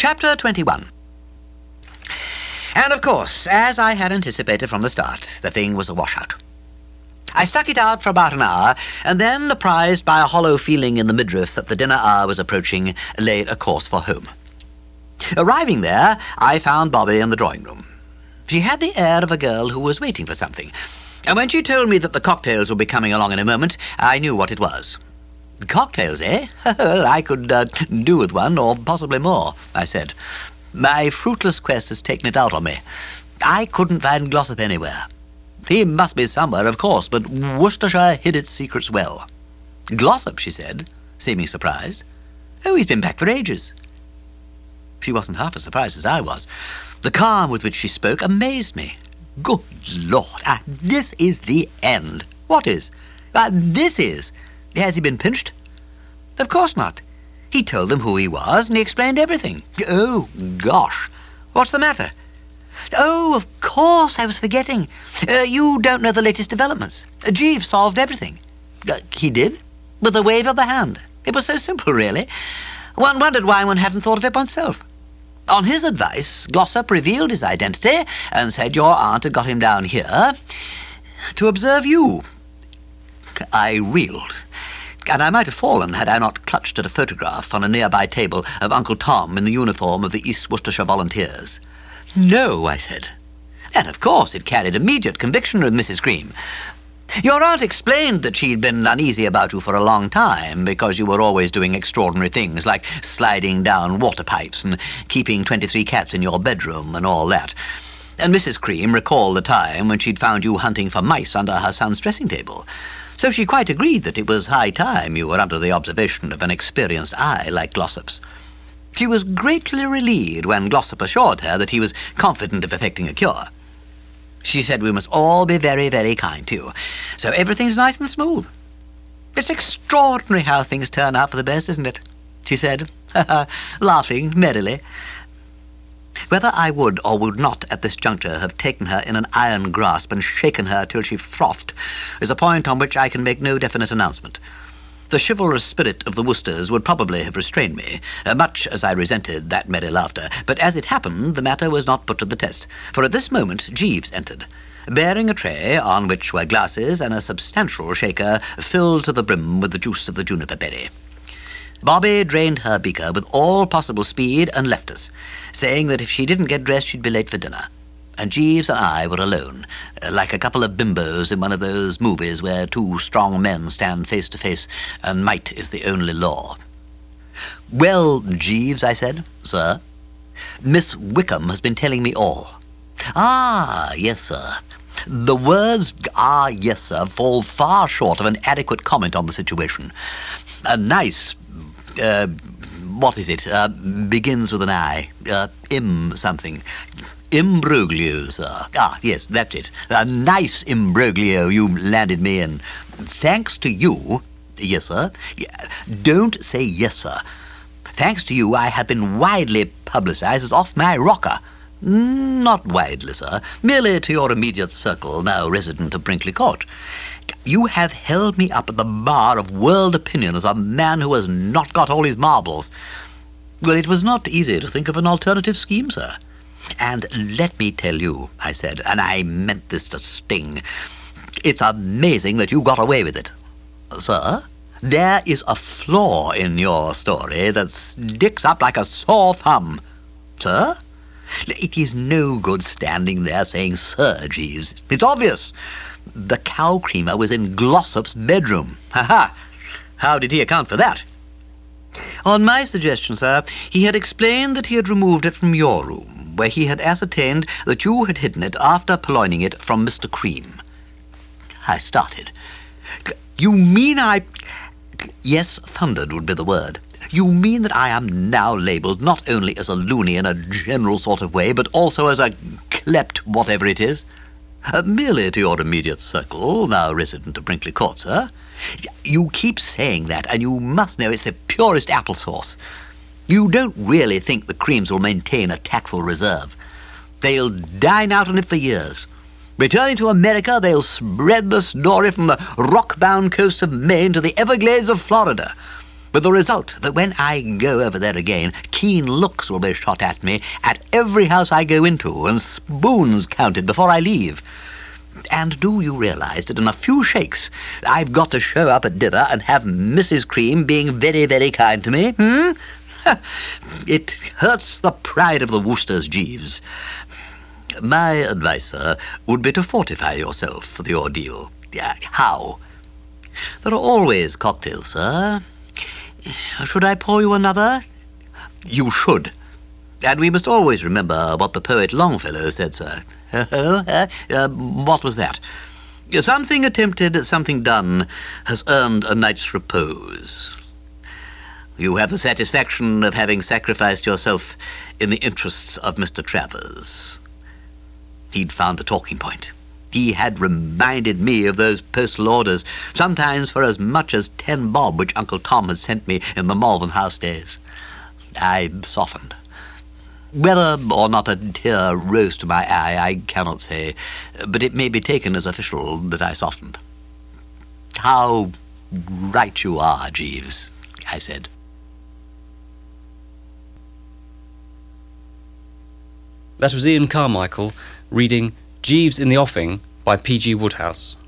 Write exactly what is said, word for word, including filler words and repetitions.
Chapter twenty-one. And, of course, as I had anticipated from the start, the thing was a washout. I stuck it out for about an hour, and then, apprised by a hollow feeling in the midriff that the dinner hour was approaching, laid a course for home. Arriving there, I found Bobby in the drawing-room. She had the air of a girl who was waiting for something, and when she told me that the cocktails would be coming along in a moment, I knew what it was. Cocktails, eh? I could uh, do with one, or possibly more, I said. My fruitless quest has taken it out on me. I couldn't find Glossop anywhere. He must be somewhere, of course, but Worcestershire hid its secrets well. Glossop, she said, seeming surprised. Oh, he's been back for ages. She wasn't half as surprised as I was. The calm with which she spoke amazed me. Good Lord, ah, this is the end. What is? Ah, this is. Has he been pinched? Of course not. He told them who he was, and he explained everything. Oh, gosh. What's the matter? Oh, of course, I was forgetting. Uh, you don't know the latest developments. Uh, Jeeves solved everything. Uh, he did? With a wave of the hand. It was so simple, really. One wondered why one hadn't thought of it oneself. On his advice, Glossop revealed his identity and said your aunt had got him down here to observe you. I reeled, and I might have fallen had I not clutched at a photograph on a nearby table of Uncle Tom in the uniform of the East Worcestershire Volunteers. No, I said. And of course it carried immediate conviction with Missus Cream. Your aunt explained that she'd been uneasy about you for a long time because you were always doing extraordinary things like sliding down water pipes and keeping twenty-three cats in your bedroom and all that. And Missus Cream recalled the time when she'd found you hunting for mice under her son's dressing table. So she quite agreed that it was high time you were under the observation of an experienced eye like Glossop's. She was greatly relieved when Glossop assured her that he was confident of effecting a cure. She said we must all be very, very kind to you, so everything's nice and smooth. It's extraordinary how things turn out for the best, isn't it? She said, laughing merrily. Whether I would or would not at this juncture have taken her in an iron grasp and shaken her till she frothed is a point on which I can make no definite announcement. The chivalrous spirit of the Worcesters would probably have restrained me, uh, much as I resented that merry laughter, but as it happened, the matter was not put to the test, for at this moment Jeeves entered, bearing a tray on which were glasses and a substantial shaker filled to the brim with the juice of the juniper berry. Bobby drained her beaker with all possible speed and left us, saying that if she didn't get dressed she'd be late for dinner. And Jeeves and I were alone, uh, like a couple of bimbos in one of those movies where two strong men stand face to face and might is the only law. Well, Jeeves, I said. Sir? Miss Wickham has been telling me all. Ah, yes, sir. The words, ah, yes, sir, fall far short of an adequate comment on the situation. A nice, uh, what is it, uh, begins with an I, uh, im something. Imbroglio, sir. Ah, yes, that's it. A nice imbroglio you landed me in. Thanks to you... Yes, sir? Don't say yes, sir. Thanks to you, I have been widely publicized as off my rocker. Not widely, sir. Merely to your immediate circle, now resident of Brinkley Court. You have held me up at the bar of world opinion as a man who has not got all his marbles. Well, it was not easy to think of an alternative scheme, sir. And let me tell you, I said, and I meant this to sting, it's amazing that you got away with it. Sir, there is a flaw in your story that sticks up like a sore thumb. Sir? It is no good standing there saying Sir, Jeeves. It's obvious. The cow creamer was in Glossop's bedroom. Ha-ha! How did he account for that? On my suggestion, sir, he had explained that he had removed it from your room, where he had ascertained that you had hidden it after purloining it from Mister Cream. I started. You mean I... Yes, thundered would be the word. You mean that I am now labelled not only as a loony in a general sort of way, but also as a klept whatever it is? Uh, merely to your immediate circle, now resident of Brinkley Court, sir. You keep saying that, and you must know it's the purest applesauce. You don't really think the Creams will maintain a taxal reserve. They'll dine out on it for years. Returning to America, they'll spread the story from the rock-bound coasts of Maine to the Everglades of Florida. with the result that when I go over there again, keen looks will be shot at me at every house I go into, and spoons counted before I leave. And do you realize that in a few shakes I've got to show up at dinner and have Missus Cream being very, very kind to me? Hmm? It hurts the pride of the Woosters, Jeeves. My advice, sir, would be to fortify yourself for the ordeal. Yeah, how? There are always cocktails, sir. Should I pour you another? You should. And we must always remember what the poet Longfellow said, sir. uh, what was that? Something attempted, something done, has earned a night's repose. You have the satisfaction of having sacrificed yourself in the interests of Mister Travers. He'd found a talking point. He had reminded me of those postal orders, sometimes for as much as ten bob, which Uncle Tom had sent me in the Malvern House days. I softened. Whether or not a tear rose to my eye, I cannot say, but it may be taken as official that I softened. "How right you are, Jeeves," I said. That was Ian Carmichael reading Jeeves in the Offing by P G Woodhouse.